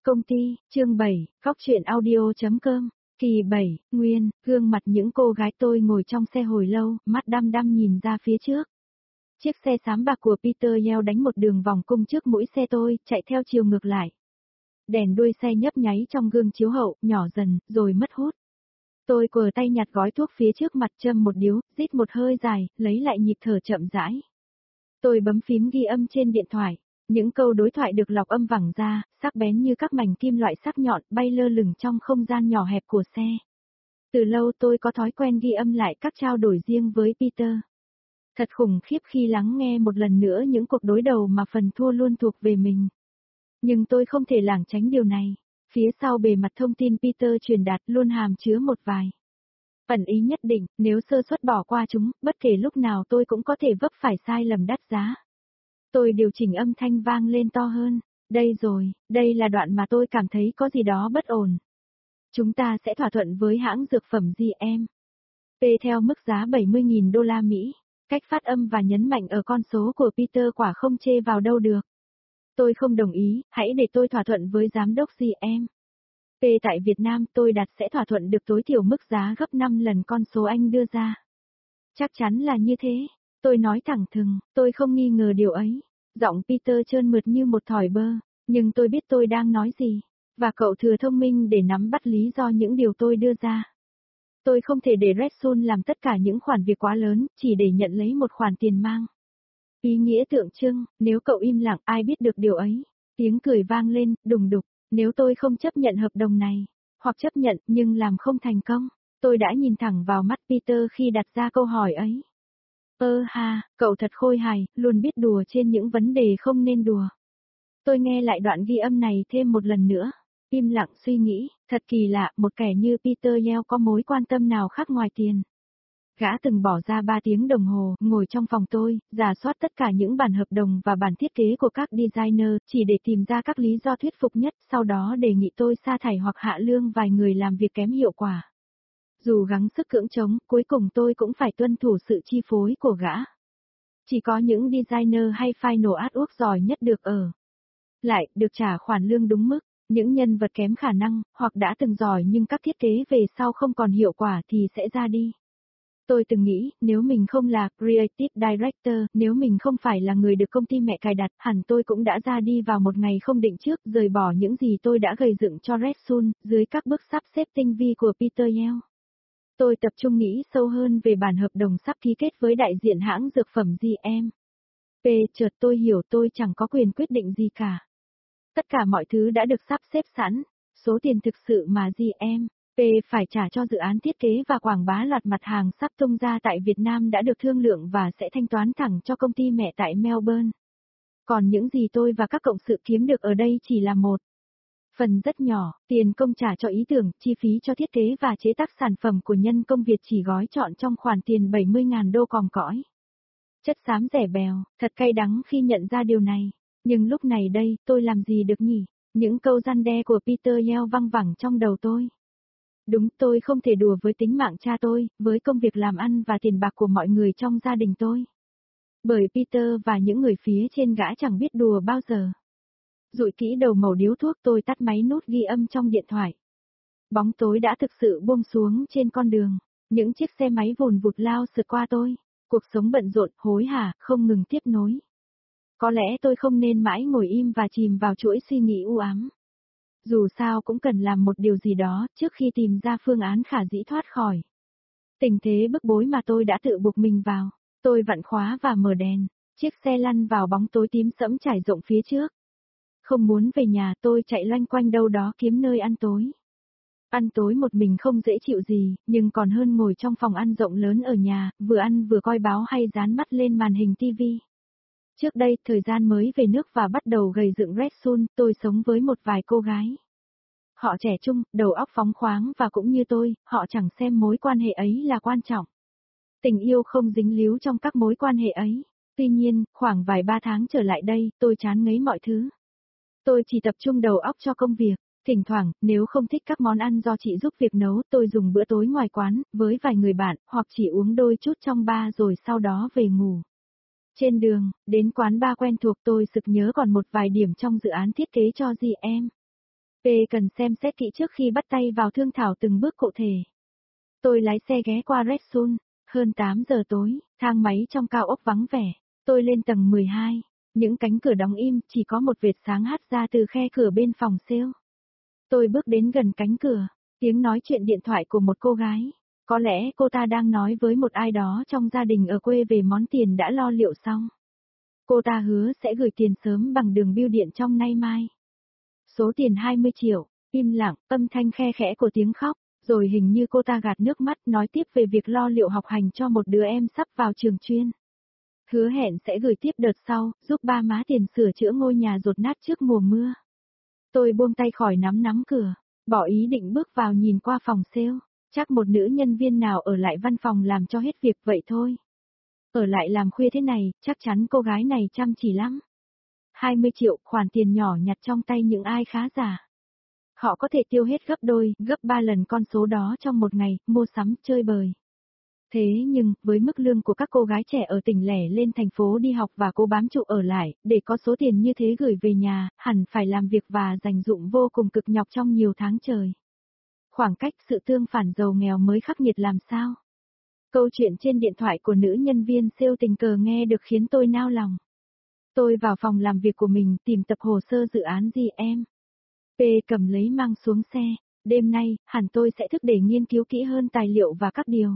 Công ty, chương 7, Cóc truyện audio.com, kỳ 7, Nguyên, gương mặt những cô gái. Tôi ngồi trong xe hồi lâu, mắt đăm đăm nhìn ra phía trước. Chiếc xe xám bạc của Peter Yell đánh một đường vòng cung trước mũi xe tôi, chạy theo chiều ngược lại. Đèn đuôi xe nhấp nháy trong gương chiếu hậu, nhỏ dần, rồi mất hút. Tôi quờ tay nhặt gói thuốc phía trước mặt, châm một điếu, rít một hơi dài, lấy lại nhịp thở chậm rãi. Tôi bấm phím ghi âm trên điện thoại. Những câu đối thoại được lọc âm vẳng ra, sắc bén như các mảnh kim loại sắc nhọn, bay lơ lửng trong không gian nhỏ hẹp của xe. Từ lâu tôi có thói quen ghi âm lại các trao đổi riêng với Peter. Thật khủng khiếp khi lắng nghe một lần nữa những cuộc đối đầu mà phần thua luôn thuộc về mình. Nhưng tôi không thể lảng tránh điều này. Phía sau bề mặt thông tin Peter truyền đạt luôn hàm chứa một vài ẩn ý nhất định, nếu sơ suất bỏ qua chúng, bất kể lúc nào tôi cũng có thể vấp phải sai lầm đắt giá. Tôi điều chỉnh âm thanh vang lên to hơn. Đây rồi, đây là đoạn mà tôi cảm thấy có gì đó bất ổn. Chúng ta sẽ thỏa thuận với hãng dược phẩm GM. P theo mức giá 70.000 đô la Mỹ. Cách phát âm và nhấn mạnh ở con số của Peter quả không chê vào đâu được. Tôi không đồng ý, hãy để tôi thỏa thuận với giám đốc GM. P tại Việt Nam tôi đặt sẽ thỏa thuận được tối thiểu mức giá gấp 5 lần con số anh đưa ra. Chắc chắn là như thế. Tôi nói thẳng thừng, tôi không nghi ngờ điều ấy. Giọng Peter trơn mượt như một thỏi bơ, nhưng tôi biết tôi đang nói gì. Và cậu thừa thông minh để nắm bắt lý do những điều tôi đưa ra. Tôi không thể để Red Sun làm tất cả những khoản việc quá lớn, chỉ để nhận lấy một khoản tiền mang. Ý nghĩa tượng trưng, nếu cậu im lặng ai biết được điều ấy. Tiếng cười vang lên, đùng đục, nếu tôi không chấp nhận hợp đồng này, hoặc chấp nhận nhưng làm không thành công. Tôi đã nhìn thẳng vào mắt Peter khi đặt ra câu hỏi ấy. Ha, cậu thật khôi hài, luôn biết đùa trên những vấn đề không nên đùa. Tôi nghe lại đoạn ghi âm này thêm một lần nữa. Im lặng suy nghĩ, thật kỳ lạ, một kẻ như Peter Yell có mối quan tâm nào khác ngoài tiền. Gã từng bỏ ra 3 tiếng đồng hồ, ngồi trong phòng tôi, rà soát tất cả những bản hợp đồng và bản thiết kế của các designer, chỉ để tìm ra các lý do thuyết phục nhất, sau đó đề nghị tôi sa thải hoặc hạ lương vài người làm việc kém hiệu quả. Dù gắng sức cưỡng chống, cuối cùng tôi cũng phải tuân thủ sự chi phối của gã. Chỉ có những designer hay final artwork giỏi nhất được lại, được trả khoản lương đúng mức. Những nhân vật kém khả năng, hoặc đã từng giỏi nhưng các thiết kế về sau không còn hiệu quả thì sẽ ra đi. Tôi từng nghĩ, nếu mình không là Creative Director, nếu mình không phải là người được công ty mẹ cài đặt, hẳn tôi cũng đã ra đi vào một ngày không định trước, rời bỏ những gì tôi đã gây dựng cho Red Sun, dưới các bước sắp xếp tinh vi của Peter Yell. Tôi tập trung nghĩ sâu hơn về bản hợp đồng sắp ký kết với đại diện hãng dược phẩm GM. Chợt tôi hiểu tôi chẳng có quyền quyết định gì cả. Tất cả mọi thứ đã được sắp xếp sẵn, số tiền thực sự mà GM phải trả cho dự án thiết kế và quảng bá loạt mặt hàng sắp tung ra tại Việt Nam đã được thương lượng và sẽ thanh toán thẳng cho công ty mẹ tại Melbourne. Còn những gì tôi và các cộng sự kiếm được ở đây chỉ là một phần rất nhỏ, tiền công trả cho ý tưởng, chi phí cho thiết kế và chế tác sản phẩm của nhân công Việt chỉ gói trọn trong khoản tiền 70.000 đô còm cõi. Chất xám rẻ bèo, thật cay đắng khi nhận ra điều này. Nhưng lúc này đây, tôi làm gì được nhỉ? Những câu răn đe của Peter Yell văng vẳng trong đầu tôi. Đúng, tôi không thể đùa với tính mạng cha tôi, với công việc làm ăn và tiền bạc của mọi người trong gia đình tôi. Bởi Peter và những người phía trên gã chẳng biết đùa bao giờ. Dụi kỹ đầu mẩu điếu thuốc, tôi tắt máy nút ghi âm trong điện thoại. Bóng tối đã thực sự buông xuống trên con đường. Những chiếc xe máy vùn vụt lao sượt qua tôi. Cuộc sống bận rộn, hối hả, không ngừng tiếp nối. Có lẽ tôi không nên mãi ngồi im và chìm vào chuỗi suy nghĩ u ám. Dù sao cũng cần làm một điều gì đó trước khi tìm ra phương án khả dĩ thoát khỏi tình thế bức bối mà tôi đã tự buộc mình vào. Tôi vặn khóa và mở đèn. Chiếc xe lăn vào bóng tối tím sẫm trải rộng phía trước. Không muốn về nhà, tôi chạy loanh quanh đâu đó kiếm nơi ăn tối. Ăn tối một mình không dễ chịu gì, nhưng còn hơn ngồi trong phòng ăn rộng lớn ở nhà, vừa ăn vừa coi báo hay dán mắt lên màn hình TV. Trước đây, thời gian mới về nước và bắt đầu gầy dựng Red Sun, tôi sống với một vài cô gái. Họ trẻ trung, đầu óc phóng khoáng và cũng như tôi, họ chẳng xem mối quan hệ ấy là quan trọng. Tình yêu không dính líu trong các mối quan hệ ấy. Tuy nhiên, khoảng vài 3 tháng trở lại đây, tôi chán ngấy mọi thứ. Tôi chỉ tập trung đầu óc cho công việc. Thỉnh thoảng, nếu không thích các món ăn do chị giúp việc nấu, tôi dùng bữa tối ngoài quán, với vài người bạn, hoặc chỉ uống đôi chút trong bar rồi sau đó về ngủ. Trên đường, đến quán bar quen thuộc tôi sực nhớ còn một vài điểm trong dự án thiết kế cho GM. P cần xem xét kỹ trước khi bắt tay vào thương thảo từng bước cụ thể. Tôi lái xe ghé qua Redsun, hơn 8 giờ tối, thang máy trong cao ốc vắng vẻ. Tôi lên tầng 12, những cánh cửa đóng im, chỉ có một vệt sáng hắt ra từ khe cửa bên phòng sale. Tôi bước đến gần cánh cửa, tiếng nói chuyện điện thoại của một cô gái. Có lẽ cô ta đang nói với một ai đó trong gia đình ở quê về món tiền đã lo liệu xong. Cô ta hứa sẽ gửi tiền sớm bằng đường bưu điện trong nay mai. Số tiền 20 triệu, im lặng, âm thanh khe khẽ của tiếng khóc, rồi hình như cô ta gạt nước mắt nói tiếp về việc lo liệu học hành cho một đứa em sắp vào trường chuyên. Hứa hẹn sẽ gửi tiếp đợt sau, giúp ba má tiền sửa chữa ngôi nhà dột nát trước mùa mưa. Tôi buông tay khỏi nắm cửa, bỏ ý định bước vào nhìn qua phòng sale, chắc một nữ nhân viên nào ở lại văn phòng làm cho hết việc vậy thôi. Ở lại làm khuya thế này, chắc chắn cô gái này chăm chỉ lắm. 20 triệu, khoản tiền nhỏ nhặt trong tay những ai khá giả. Họ có thể tiêu hết gấp đôi, gấp 3 lần con số đó trong một ngày, mua sắm, chơi bời. Thế nhưng, với mức lương của các cô gái trẻ ở tỉnh lẻ lên thành phố đi học và cố bám trụ ở lại, để có số tiền như thế gửi về nhà, hẳn phải làm việc và dành dụm vô cùng cực nhọc trong nhiều tháng trời. Khoảng cách sự tương phản giàu nghèo mới khắc nghiệt làm sao? Câu chuyện trên điện thoại của nữ nhân viên sale tình cờ nghe được khiến tôi nao lòng. Tôi vào phòng làm việc của mình tìm tập hồ sơ dự án GM. P cầm lấy mang xuống xe. Đêm nay, hẳn tôi sẽ thức để nghiên cứu kỹ hơn tài liệu và các điều.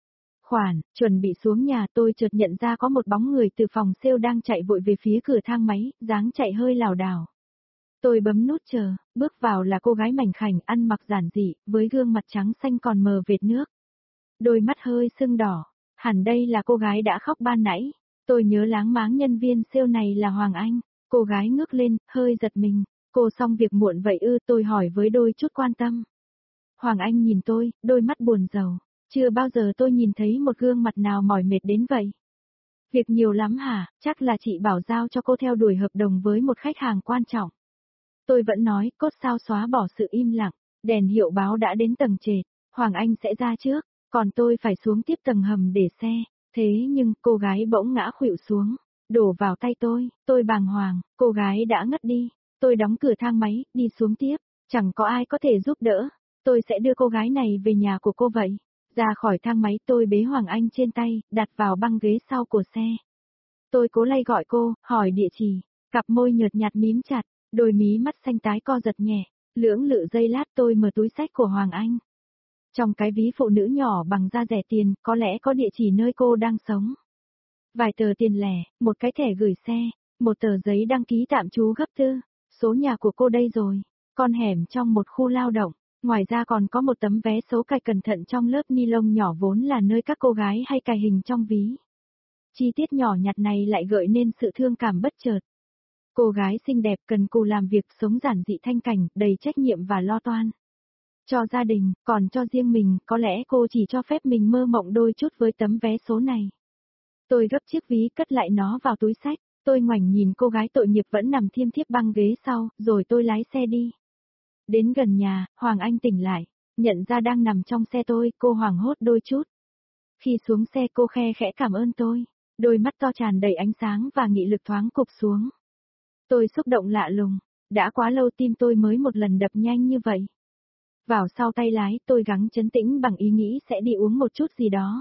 Chuẩn bị xuống nhà tôi chợt nhận ra có một bóng người từ phòng sale đang chạy vội về phía cửa thang máy, dáng chạy hơi lảo đảo. Tôi bấm nút chờ, bước vào là cô gái mảnh khảnh ăn mặc giản dị, với gương mặt trắng xanh còn mờ vệt nước. Đôi mắt hơi sưng đỏ, hẳn đây là cô gái đã khóc ban nãy. Tôi nhớ láng máng nhân viên sale này là Hoàng Anh. Cô gái ngước lên, hơi giật mình. Cô xong việc muộn vậy ư? Tôi hỏi với đôi chút quan tâm. Hoàng Anh nhìn tôi, đôi mắt buồn rầu. Chưa bao giờ tôi nhìn thấy một gương mặt nào mỏi mệt đến vậy. Việc nhiều lắm hả? Chắc là chị bảo giao cho cô theo đuổi hợp đồng với một khách hàng quan trọng. Tôi vẫn nói, cốt sao xóa bỏ sự im lặng. Đèn hiệu báo đã đến tầng trệt. Hoàng Anh sẽ ra trước, còn tôi phải xuống tiếp tầng hầm để xe. Thế nhưng, cô gái bỗng ngã khuỵu xuống, đổ vào tay tôi bàng hoàng, cô gái đã ngất đi. Tôi đóng cửa thang máy, đi xuống tiếp, chẳng có ai có thể giúp đỡ. Tôi sẽ đưa cô gái này về nhà của cô vậy. Ra khỏi thang máy tôi bế Hoàng Anh trên tay, đặt vào băng ghế sau của xe. Tôi cố lay gọi cô, hỏi địa chỉ, cặp môi nhợt nhạt mím chặt, đôi mí mắt xanh tái co giật nhẹ, lưỡng lự giây lát tôi mở túi xách của Hoàng Anh. Trong cái ví phụ nữ nhỏ bằng da rẻ tiền, có lẽ có địa chỉ nơi cô đang sống. Vài tờ tiền lẻ, một cái thẻ gửi xe, một tờ giấy đăng ký tạm trú gấp tư, số nhà của cô đây rồi, con hẻm trong một khu lao động. Ngoài ra còn có một tấm vé số cài cẩn thận trong lớp ni lông nhỏ vốn là nơi các cô gái hay cài hình trong ví. Chi tiết nhỏ nhặt này lại gợi nên sự thương cảm bất chợt. Cô gái xinh đẹp cần cù làm việc sống giản dị thanh cảnh, đầy trách nhiệm và lo toan. Cho gia đình, còn cho riêng mình, có lẽ cô chỉ cho phép mình mơ mộng đôi chút với tấm vé số này. Tôi gấp chiếc ví cất lại nó vào túi xách, tôi ngoảnh nhìn cô gái tội nghiệp vẫn nằm thiêm thiếp băng ghế sau, rồi tôi lái xe đi. Đến gần nhà, Hoàng Anh tỉnh lại, nhận ra đang nằm trong xe tôi, cô hoảng hốt đôi chút. Khi xuống xe cô khe khẽ cảm ơn tôi, đôi mắt to tràn đầy ánh sáng và nghị lực thoáng cụp xuống. Tôi xúc động lạ lùng, đã quá lâu tim tôi mới một lần đập nhanh như vậy. Vào sau tay lái tôi gắng trấn tĩnh bằng ý nghĩ sẽ đi uống một chút gì đó.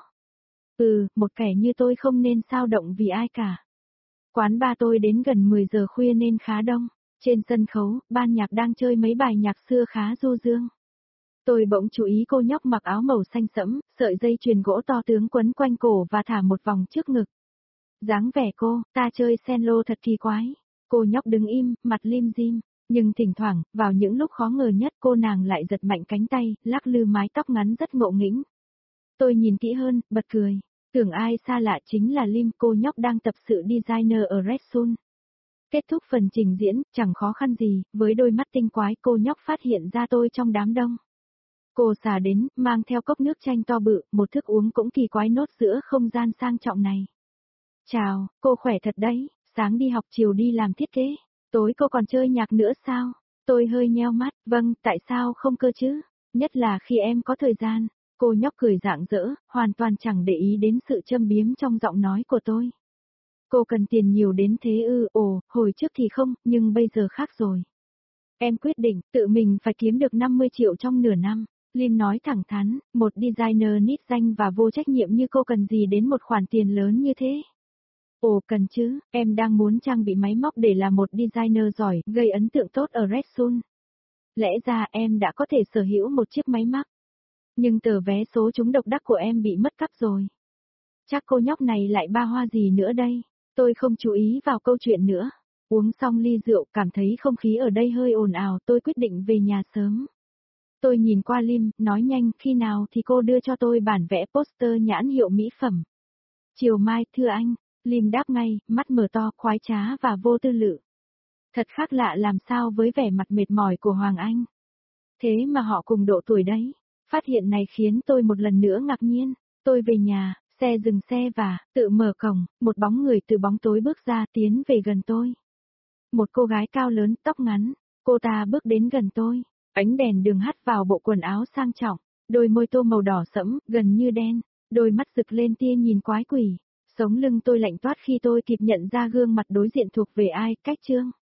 Một kẻ như tôi không nên xao động vì ai cả. Quán bar tôi đến gần 10 giờ khuya nên khá đông. Trên sân khấu, ban nhạc đang chơi mấy bài nhạc xưa khá du dương. Tôi bỗng chú ý cô nhóc mặc áo màu xanh sẫm, sợi dây chuyền gỗ to tướng quấn quanh cổ và thả một vòng trước ngực. Dáng vẻ cô, ta chơi cello thật kỳ quái. Cô nhóc đứng im, mặt lim dim, nhưng thỉnh thoảng, vào những lúc khó ngờ nhất cô nàng lại giật mạnh cánh tay, lắc lư mái tóc ngắn rất ngộ nghĩnh. Tôi nhìn kỹ hơn, bật cười, tưởng ai xa lạ chính là Lim, cô nhóc đang tập sự designer ở Redsun. Kết thúc phần trình diễn, chẳng khó khăn gì, với đôi mắt tinh quái cô nhóc phát hiện ra tôi trong đám đông. Cô xà đến, mang theo cốc nước chanh to bự, một thức uống cũng kỳ quái nốt giữa không gian sang trọng này. Chào, cô khỏe thật đấy, sáng đi học chiều đi làm thiết kế, tối cô còn chơi nhạc nữa sao? Tôi hơi nheo mắt, vâng, tại sao không cơ chứ? Nhất là khi em có thời gian. Cô nhóc cười rạng rỡ, hoàn toàn chẳng để ý đến sự châm biếm trong giọng nói của tôi. Cô cần tiền nhiều đến thế ư? Ồ, hồi trước thì không, nhưng bây giờ khác rồi. Em quyết định, tự mình phải kiếm được 50 triệu trong nửa năm. Lim nói thẳng thắn, một designer nít danh và vô trách nhiệm như cô cần gì đến một khoản tiền lớn như thế? Ồ cần chứ, em đang muốn trang bị máy móc để làm một designer giỏi, gây ấn tượng tốt ở Red Sun. Lẽ ra em đã có thể sở hữu một chiếc máy móc. Nhưng tờ vé số trúng độc đắc của em bị mất cắp rồi. Chắc cô nhóc này lại ba hoa gì nữa đây? Tôi không chú ý vào câu chuyện nữa. Uống xong ly rượu, cảm thấy không khí ở đây hơi ồn ào, tôi quyết định về nhà sớm. Tôi nhìn qua Lim, nói nhanh, khi nào thì cô đưa cho tôi bản vẽ poster nhãn hiệu mỹ phẩm. Chiều mai, thưa anh. Lim đáp ngay, mắt mở to, khoái trá và vô tư lự. Thật khác lạ làm sao với vẻ mặt mệt mỏi của Hoàng Anh. Thế mà họ cùng độ tuổi đấy. Phát hiện này khiến tôi một lần nữa ngạc nhiên. Tôi về nhà, xe dừng xe và, tự mở cổng, một bóng người từ bóng tối bước ra tiến về gần tôi. Một cô gái cao lớn, tóc ngắn. Cô ta bước đến gần tôi. Ánh đèn đường hắt vào bộ quần áo sang trọng. Đôi môi tô màu đỏ sẫm, gần như đen. Đôi mắt rực lên tia nhìn quái quỷ. Sống lưng tôi lạnh toát khi tôi kịp nhận ra gương mặt đối diện thuộc về ai, Cách Trương.